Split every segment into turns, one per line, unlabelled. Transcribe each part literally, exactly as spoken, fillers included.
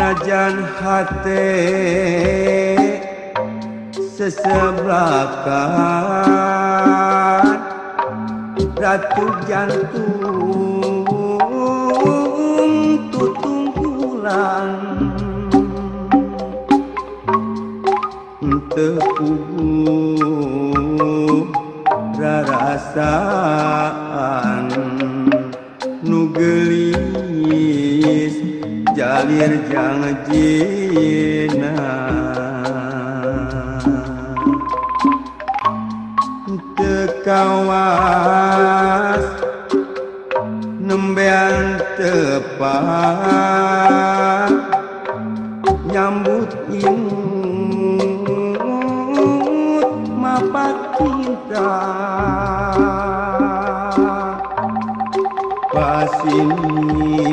najan hate sesebelakan ratu jantung tutung bulan tepuguh rarasaan nu gelis jalir jang jina tekawas nembean tepat nyambut imut mapat cinta pasini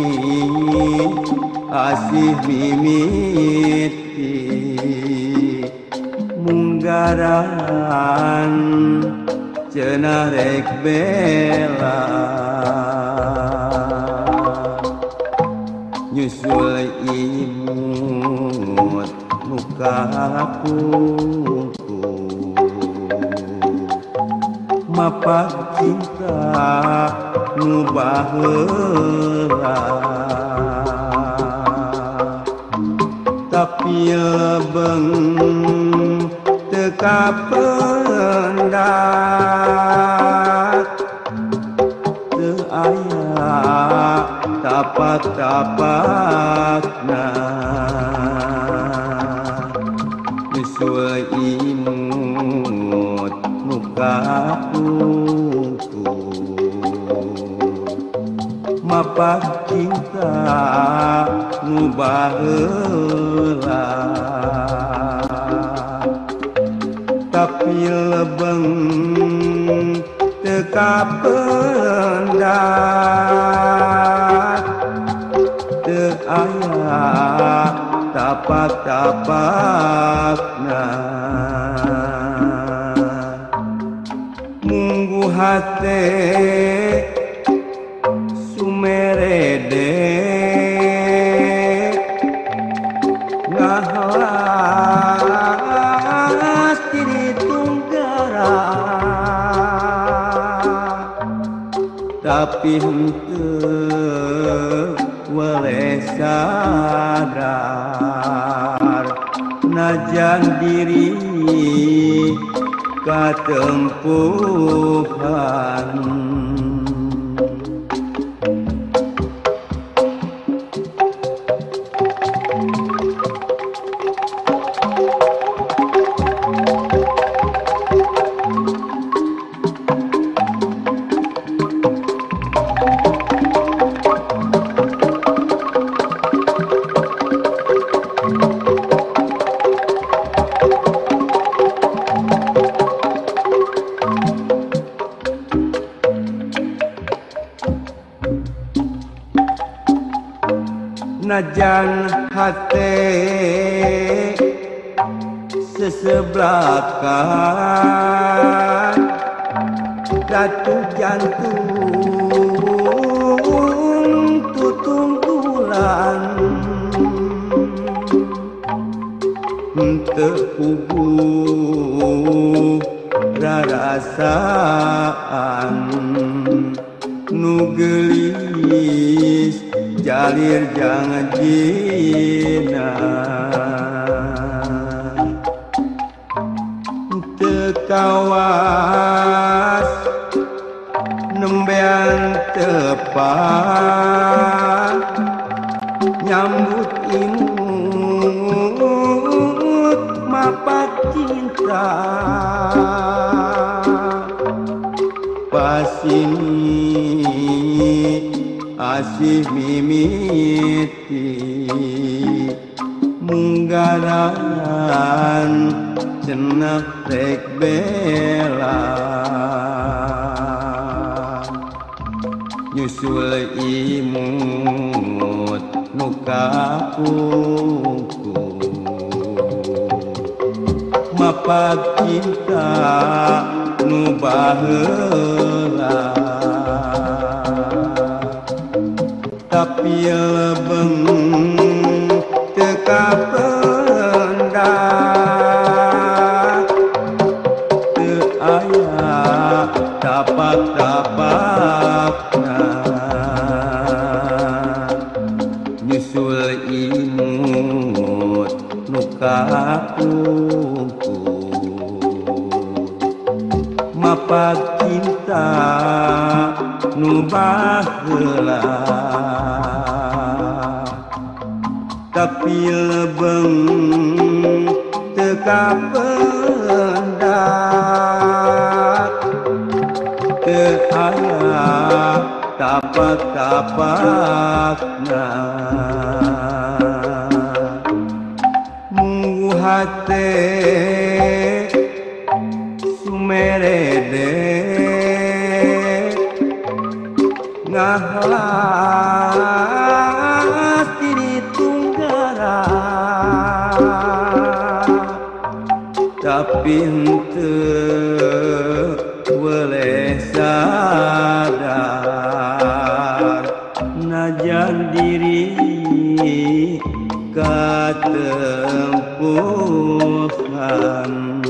asih mimiti munggaran cenah rek bela nyusul imut muka kuku mapak cinta nu baheula tapi lebeng teka pendak teu aya tapak-tapakna nyusul imut muka kuku mapak cinta nu baheula tapi lebeng teka pendak teu aya tapak-tapakna munggu hate sumerede ngahalas diri tunggara tapi henteu weleh sadar najan diri katempuhan najan hate sesebelakan ratu jantung tutung bulan teu puguh rarasaan nu gelis jalir jang jina tekawas nembean tepat nyambut imut mapat cinta pasini asih mimiti munggaran cenah rek bela nyusul imut nuka kuku mapak cinta nu baheula tapi lebeng teka pendak teu aya tapak-tapakna nyusul imut nu kakukur mapag cinta nu baheula tapi lebeng teka pendak teu aya tapak-tapakna munggu hate sumerede ngahlas diri tunggara tapi henteu boleh sadar najan diri katempuhan